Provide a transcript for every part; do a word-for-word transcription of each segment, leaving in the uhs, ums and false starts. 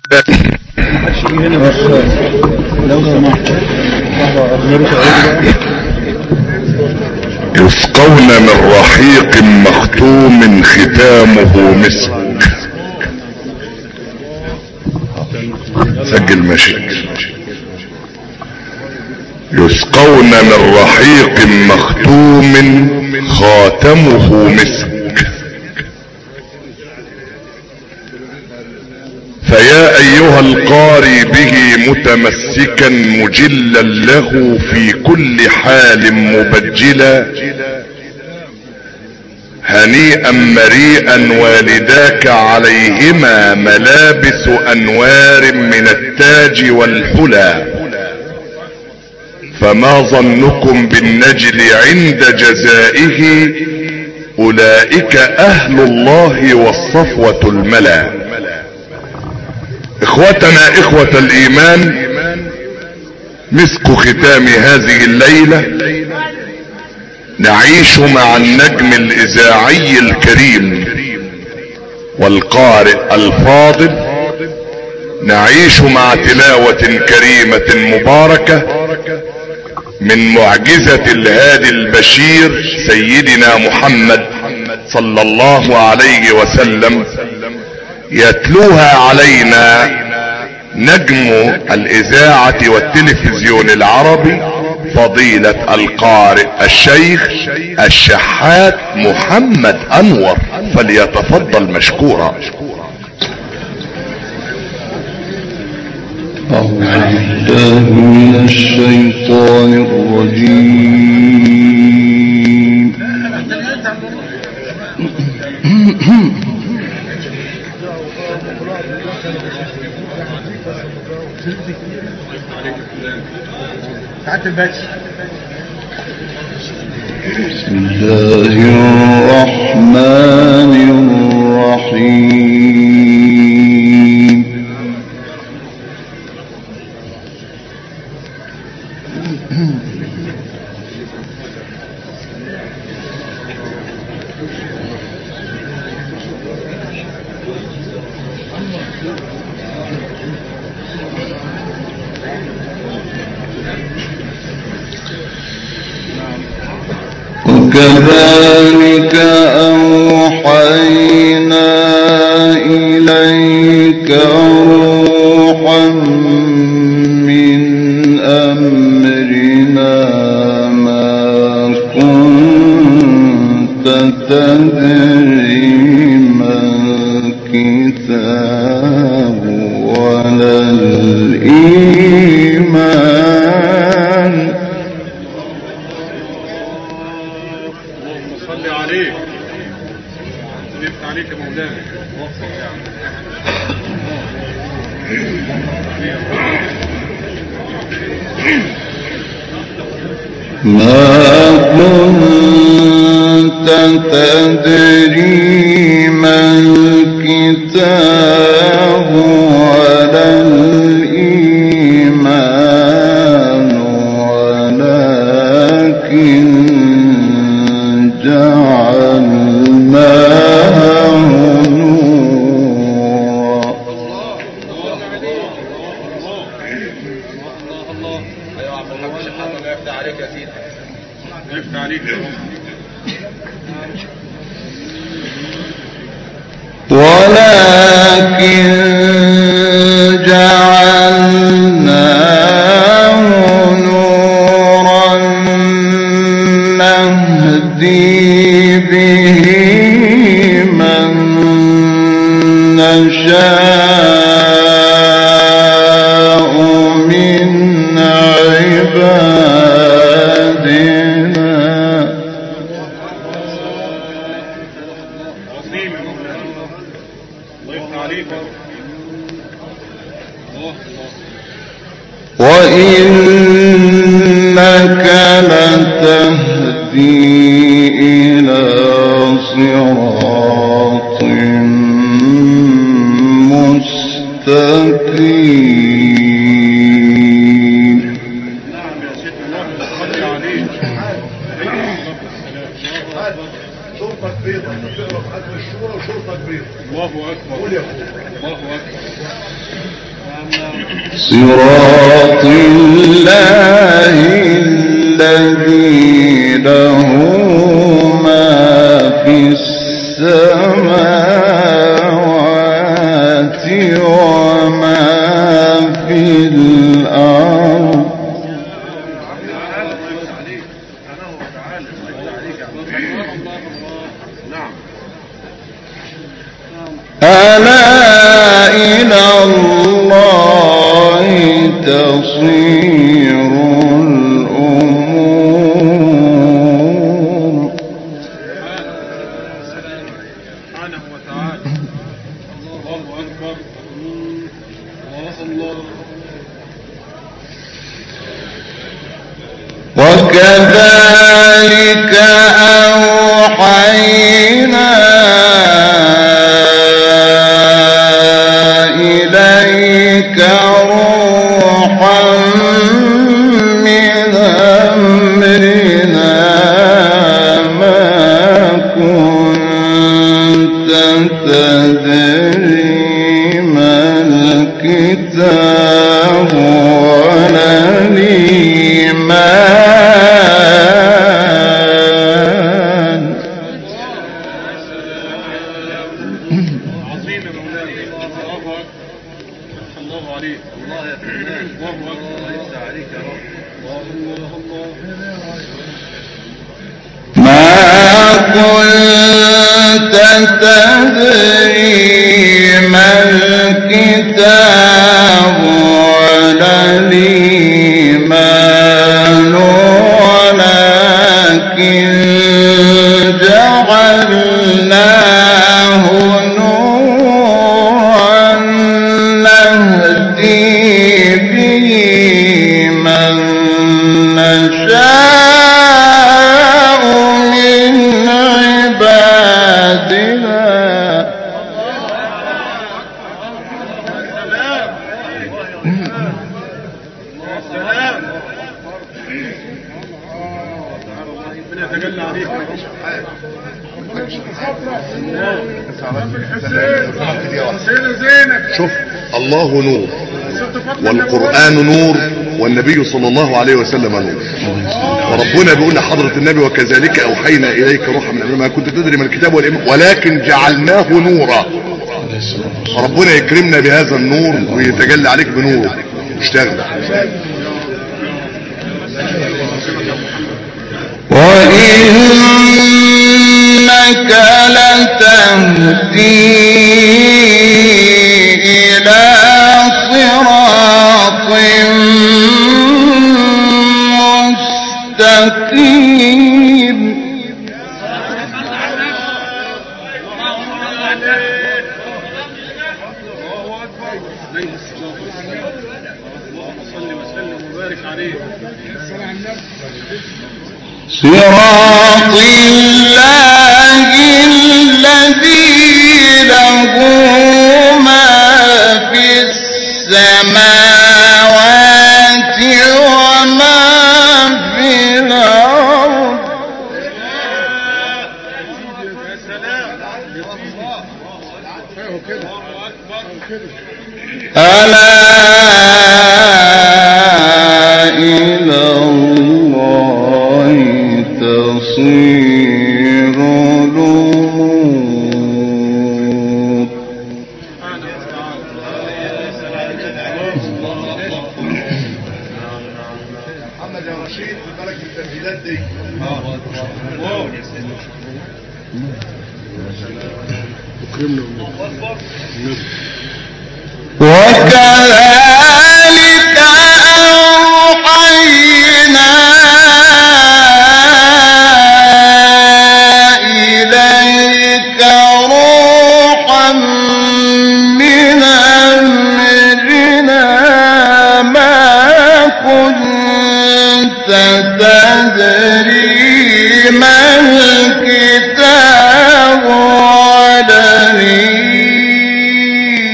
يسقون من رحيق مختوم ختامه مسك. سجل ماشي. يسقون من رحيق مختوم خاتمه مسك. فيا ايها القاري به متمسكا مجلا له في كل حال مبجلا، هنيئا مريئا والداك عليهما ملابس انوار من التاج والحلى، فما ظنكم بالنجل عند جزائه، اولئك اهل الله والصفوة الملا. اخوتنا اخوة الايمان، مسك ختام هذه الليلة نعيش مع النجم الاذاعي الكريم والقارئ الفاضل، نعيش مع تلاوة كريمة مباركة من معجزة الهادي البشير سيدنا محمد صلى الله عليه وسلم، يتلوها علينا نجم الاذاعة والتلفزيون العربي فضيلة القارئ الشيخ الشحات محمد انور، فليتفضل مشكورا. أعوذ بالله من الشيطان الرجيم. بسم الله الرحمن الرحيم. وكذلك أوحينا إليك روحا من أمرنا ما كنت تدري ما الكتاب ولا الإيمان. صلي عليك نفت عليك يا مولانا. ما كنت تدري ما الكتاب ولا الإيمان، ولكن جعلناه نورا. ولكن جعلناه نورا نهدي به من نشاء من عبادنا. وإنك لتهدي إلى صراط مستقيم. نعم يا سيدنا الله صلي عليك. شرطك بيضة تقرا في ختم الشورى وشرطك بيضة. الله اكبر. قول يا اخويا. الله اكبر. صراط الله الذي له ما في السماوات وما في الأرض ألا إلى الله تصير الأمور سبحانه وتعالى. الله أكبر. الله الله. وكذلك أوحينا إليك روحا من أمرنا ما كنت تدري ما الكتاب ولا الإيمان عظيم يا مولانا. الله أكبر. الله عليك. الله يا فنان. الله أكبر. الله يفتح عليك يا رب. الله الله الله. ما كنت تدري ما الكتاب ولا الإيمان ولكن جعلناه نورا نهدي به من نشاء من عبادنا سلام. ربنا يتجلى عليك يا رب. شوف، الله نور والقرآن نور والنبي صلى الله عليه وسلم نور. وربنا بيقول لحضرة النبي وكذلك أوحينا إليك روحا من أمرنا ما كنت تدري من الكتاب والإيمان ولكن جعلناه نورا. فربنا يكرمنا بهذا النور ويتجلى عليك بنوره. اشتغل. وإنك لتهدي إلى صراط مستقيم صل وسلم وبارك عليه. صراط الله الذي له ما في السماوات وما في الأرض ألا إلى الله تصير الأمور محمد يا رشيد بالك التمهيدات دي. وكذلك أوحينا إليك روحا من أمرنا ما كنت تدري ما الكتاب ولا الإيمان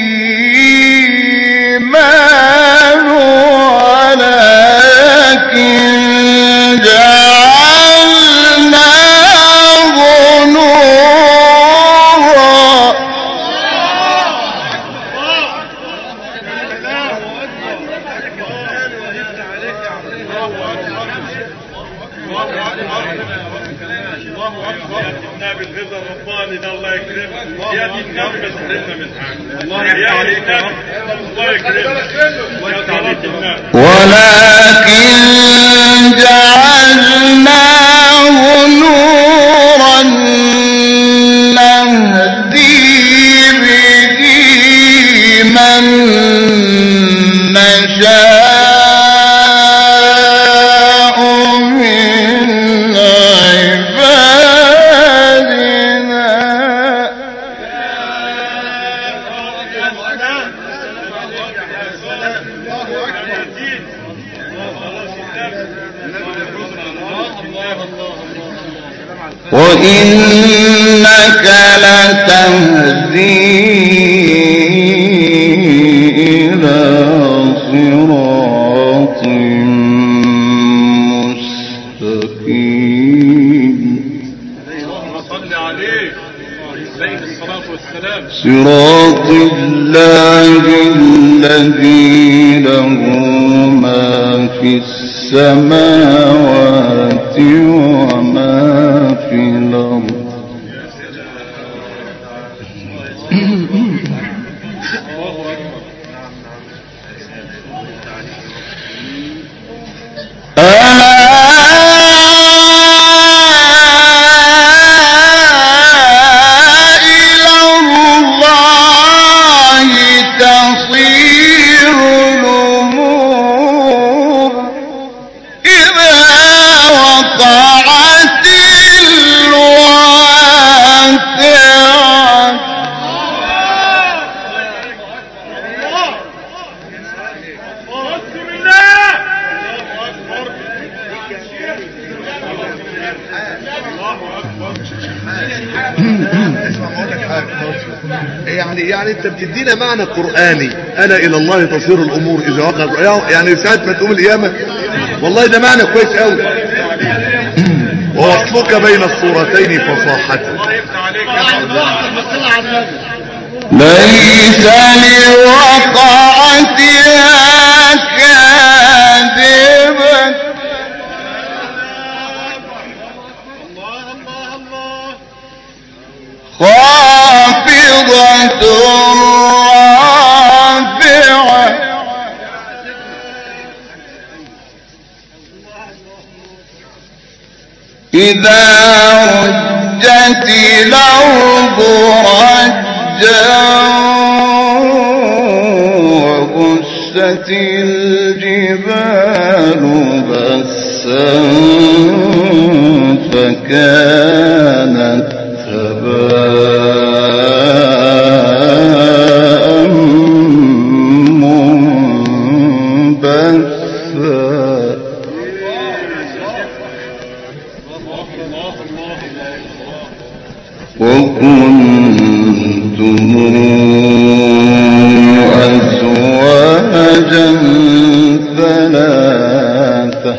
النبي الغذاء الرباني ده الله يكرمك. يا دي النبي بس حرمنا من حاجه. الله يكرمك. الله يكرمك. ولكن جعلناه نورا نهدي به من نشاء وإنك لتهدي إلى صراط مستقيم. صل عليه عليه الصلاة والسلام. صراط الله الذي له ما في السماوات وما في الأرض. يعني يعني انت بتدينا معنى قرآني، انا الى الله تصير الامور اذا وقع، يعني ساعة ما تقوم القيامة. والله ده معنى كويس قوي. ووصلك بين الصورتين فصاحة. ليس لوقعتها كاذبة خافضة رافعة إذا رجت الأرض رجا وبست الجبال بسا فكانت هباء منبثا. وكنتم أزواجا ثلاثة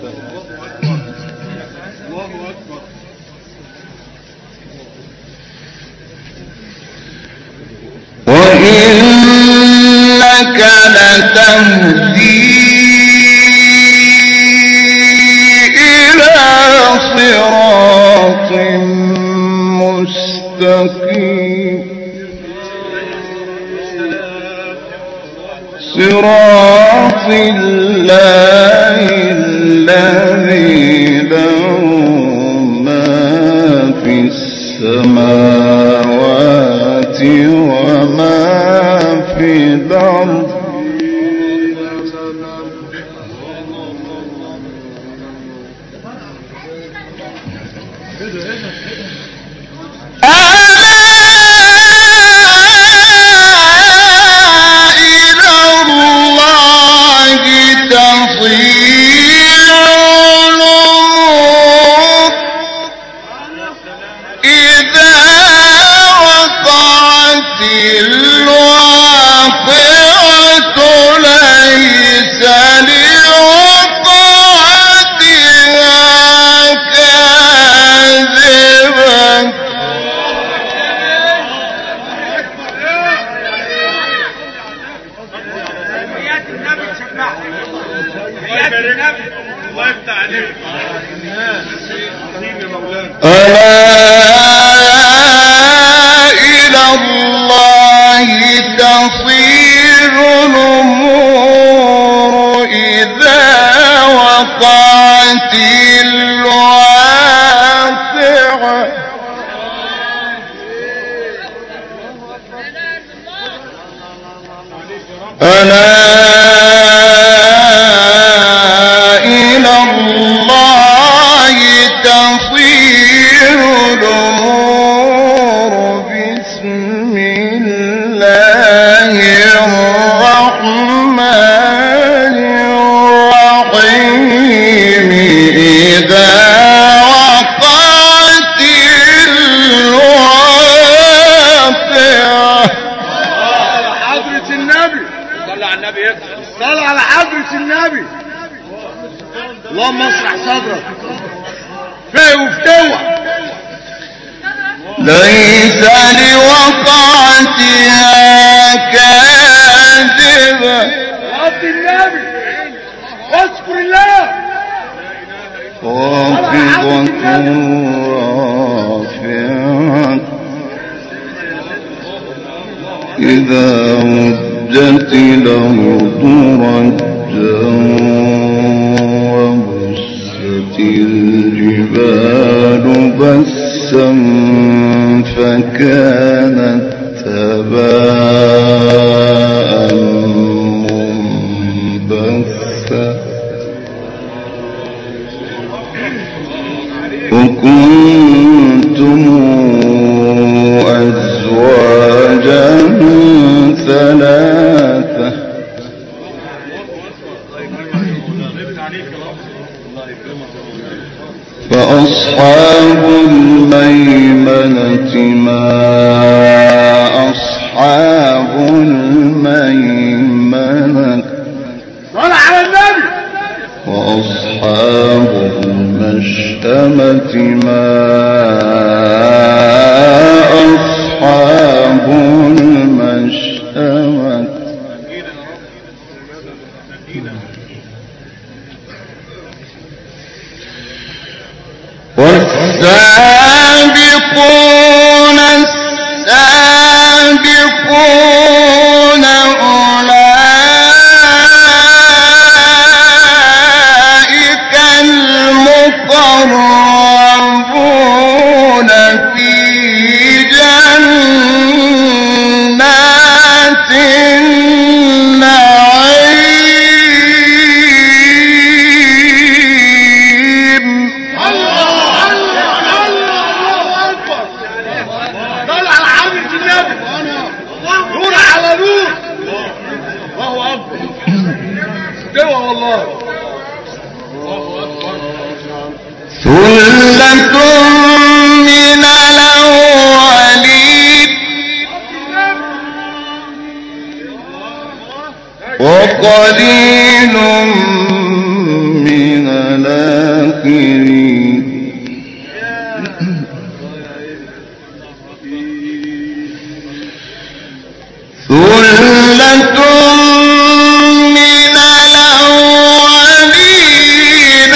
وإنك لتهدي إلى صراط مستقيم صراط الله الذي له ما في السماوات وما في الأرض. الواقعة الله يفتح عليك. ألا إلى الله تصير الأمور إذا وقعت الواقعة. ألا إلى الله تصير الأمور بسم الله الرحمن الرحيم إذا وقعت الواقعة. حضرة النبي صلى على النبي يكفر. صلى على حضرة النبي. اللهم اشرح صدرك فيه وفتوى. ليس لوقعتها كاذبة. وقت النبي واذكر الله. خافضة رافعة إذا رجت الأرض رجا وبست الجبال بسا فكانت هباء منبثا وكنتم أزواجا ثلاثة فأصحاب الميمنة ما أصحاب الميمنة. صلى على النبي. وأصحاب المشأمة ما أصحاب المشأمة. والسابقون السابقون أولئك المقربون في جنات النعيم. نور على نور. الله اكبر. دوا والله. ثلة من الأولين وقليل من الآخرين. ثلة من الأولين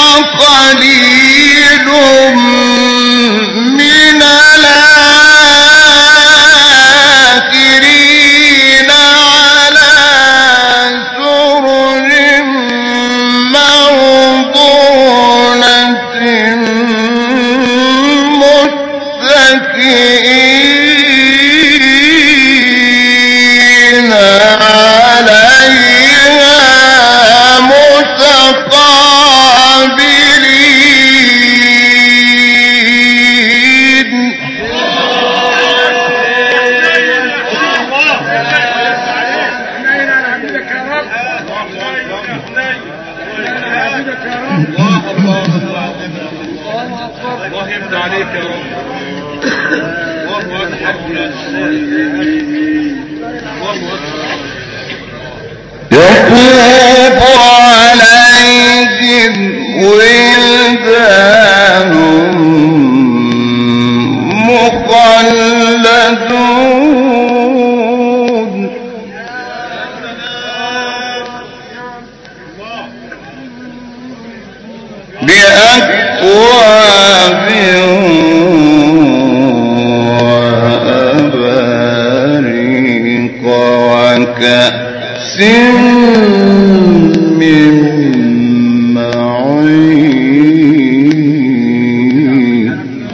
وقليل من الآخرين على سرر موضونة متكئين عليها متقابلين. الله يفتح عليك يا رب. الله اكبر. يطوف عليهم ولدان مخلدون بأكواب وأباريق وكأس من معين.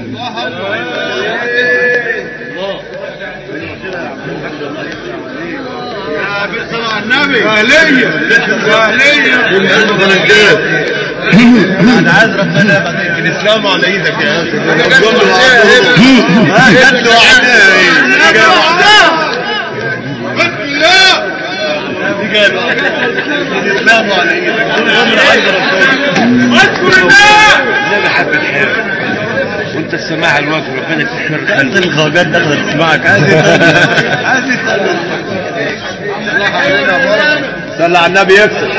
انا عايز ربنا يبقى الاسلام على ايدك يا اخي. الاسلام على ايدك. اذكر الله لا حب الحال وانت السماع الوقت ربنا يكفر انت الخواجات دخلت تسمعك. عايز عايز صلى على النبي يكسب.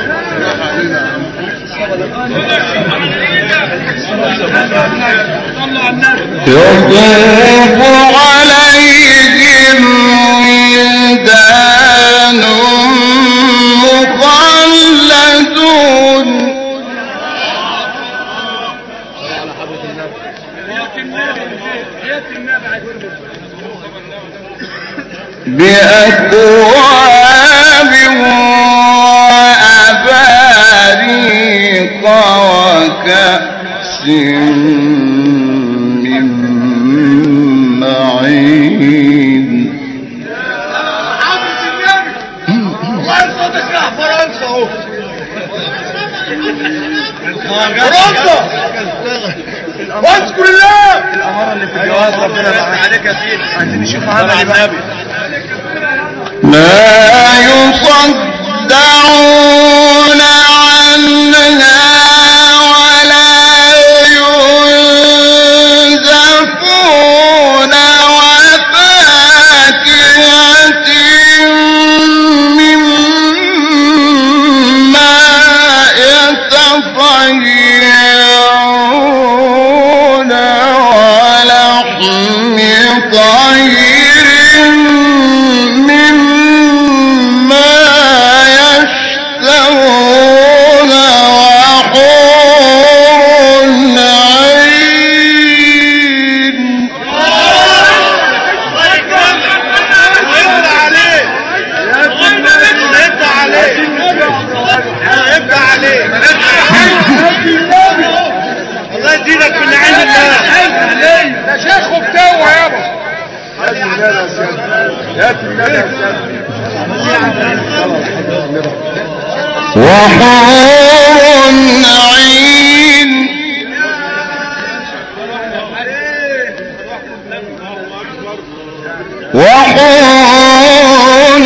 يطوف عليهم ولدان مخلدون بأكواب وأباريق وكأس من معين. الله يصدق يا فرنسا اهو. فرنسا واذكر الله. الاماره اللي في الجواز ربنا يبارك عليك يا سيدي. عايزين نشوف هذا على النبي. لا يصدعون عنها ولا ينزفون وفاكهة مما يتخيرون ولحم طير مما يشتهون وحور عين. يبقى عليه يبقى عليه يبقى عليه الله يدينك من عين الله. ده شيخ وبتاوه يابا. وحور عين. وحور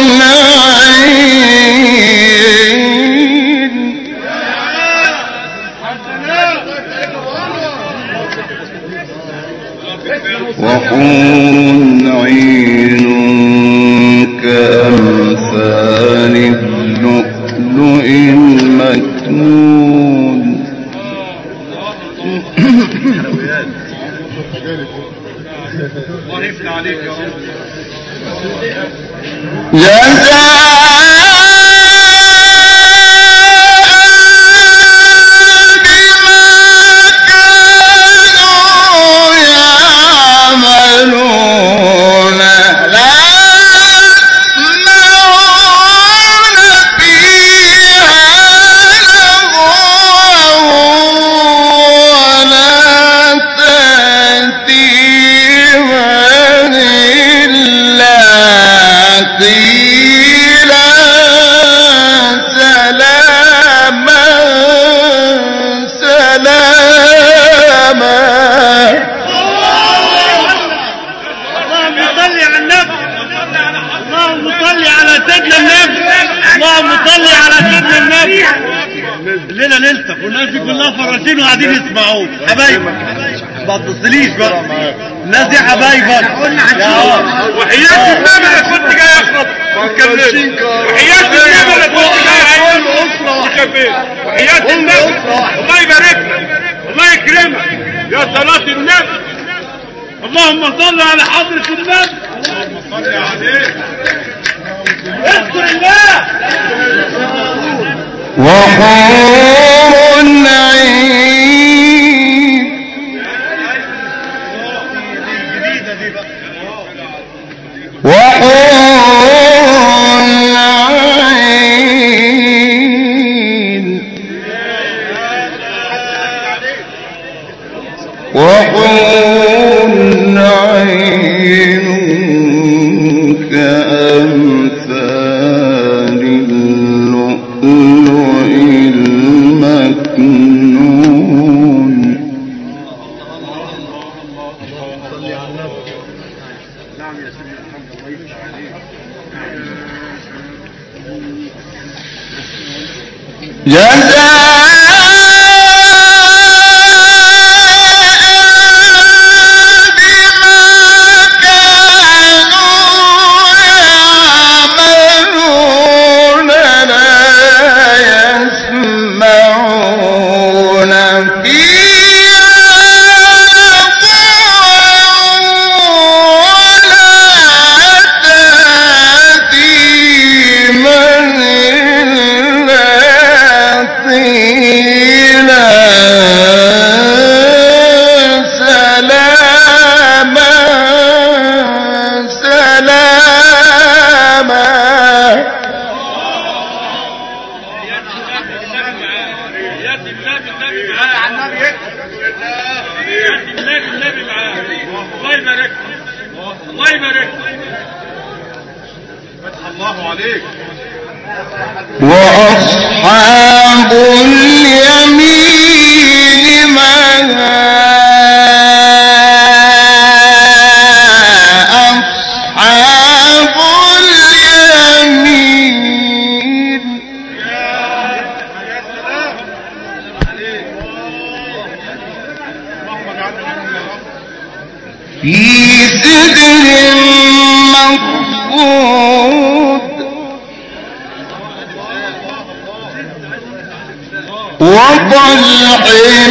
عين. وحور عين كأمثال اللؤلؤ المكنون. الله يفتح عليك يا رب. لنا ليلتك والناس دي كلها فراشين وقاعدين يسمعوك. حبايبك ما تبصليش بقى. الناس دي حبايبك. وحياة النبي اللي كنت جاي اخرب وحياة النبي اللي كنت جاي اخرب وحياة النبي. الله يبارك لك الله يكرمك يا صلاة النبي. اللهم صل على حضرة النبي. اللهم صل عليه. اذكر الله. وحور عين. وأصحاب اليمين ما أصحاب اليمين في سدر مخضود وطلح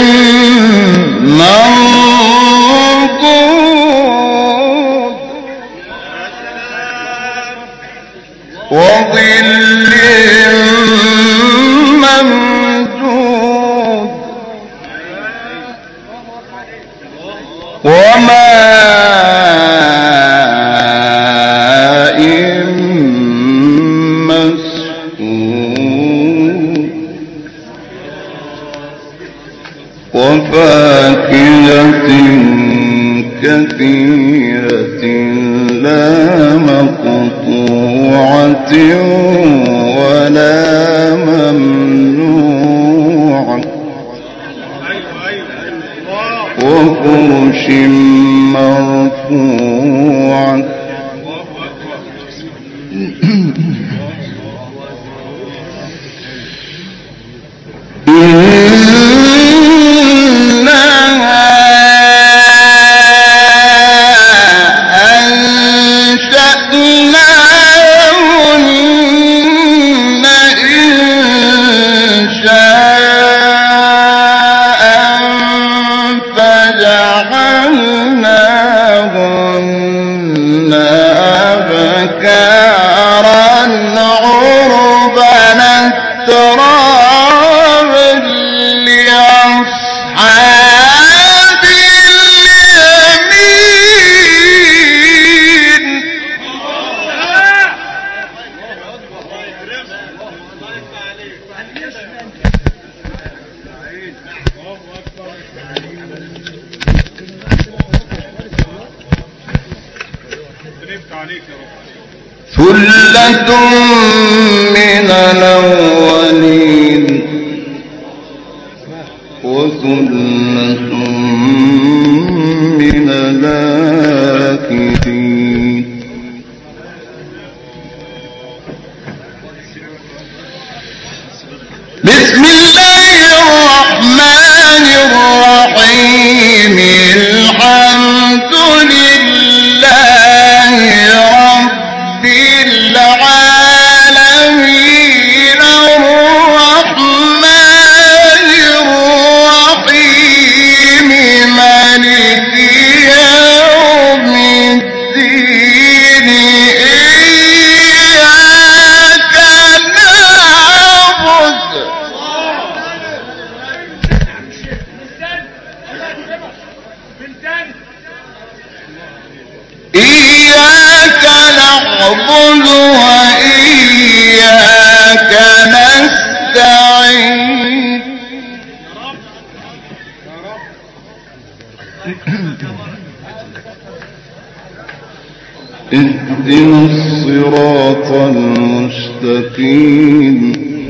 منضود وظل ممدود وماء مسكوب وفاكهة كثيرة لا مقطوعة ولا ممنوعة وفرش مرفوعة ثلة من الأولين وثلة من الآخرين بسم الله الرحمن الرحيم الحمد لله رب العالمين الرحمن الرحيم مالك يوم الدين إياك نعبد إياك نعبد وإياك نستعين اهدنا الصراط المستقيم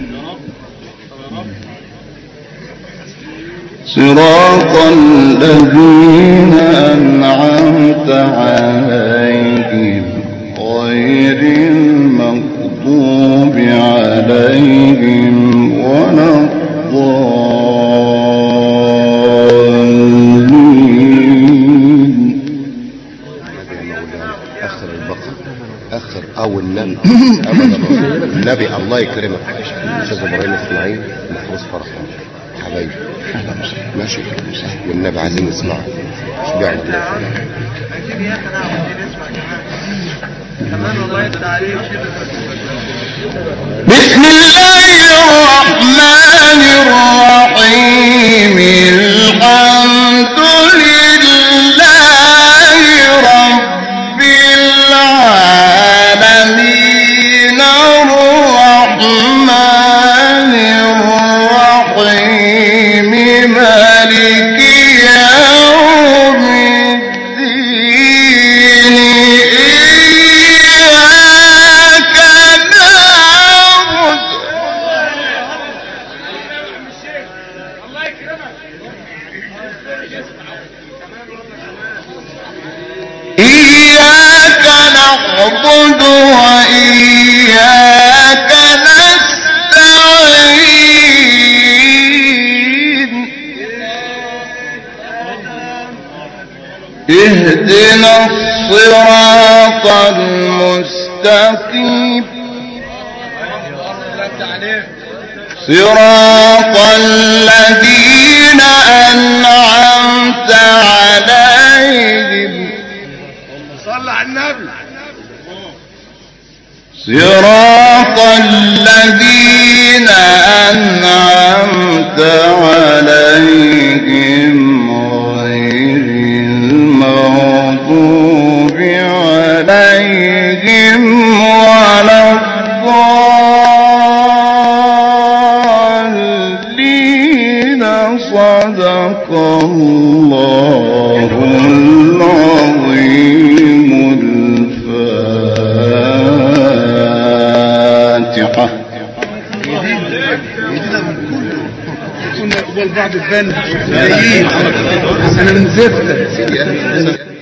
صراط الذين أنعمت عليهم غير المغضوب عليهم ولا الله يكرمك استاذ ابراهيم اسماعيل محروس فرحان حبايبي ماشي والنبي عايزين نسمعه شجاع بسم الله الرحمن الرحيم الحمد لله رب العالمين الرحمن الرحيم مالك يوم الدين إياك نعبد إياك نعبد وإياك نستعين اهدنا الصراط المستقيم صراط الذين أنعمت عليهم صلى على النبي صراط الذين أنعمت عليهم غير المغضوب عليهم ولا الضالين صدق الله العظيم الفاتحة جديدة من كله كنا أقبل بعض الفن انا من زفت